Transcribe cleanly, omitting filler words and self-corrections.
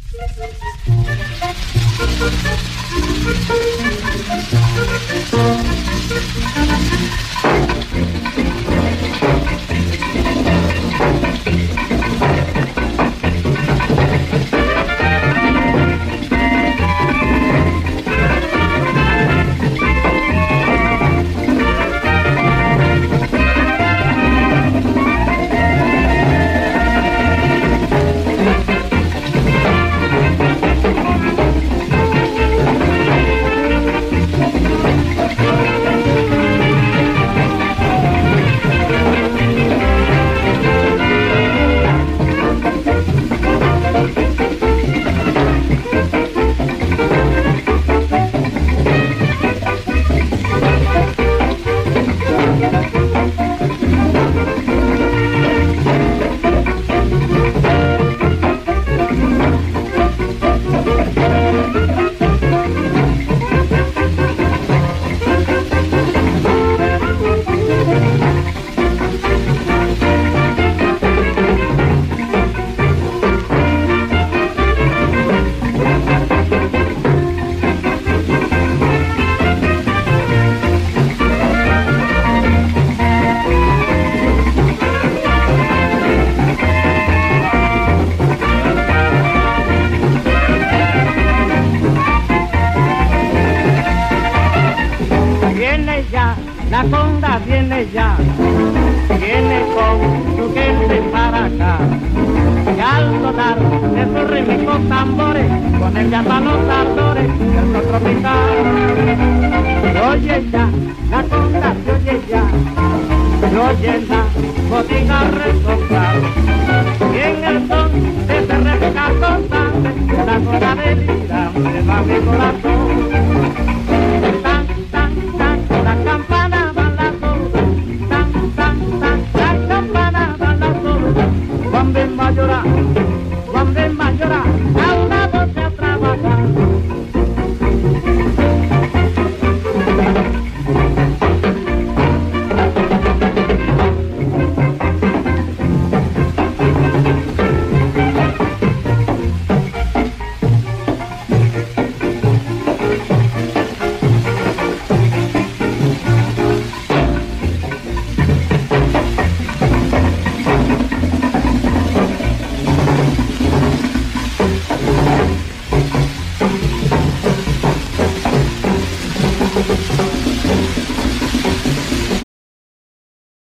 La conga viene ya, viene con su gente para acá. Y al sonar de sus rítmicos tambores, con el llaman los ardores del sol tropical. Se oye ya, la conga se oye ya, se oye la botica resoplar. Y en el son de ese repicar constante, la conga delirante va mi corazón. Bambe mayora,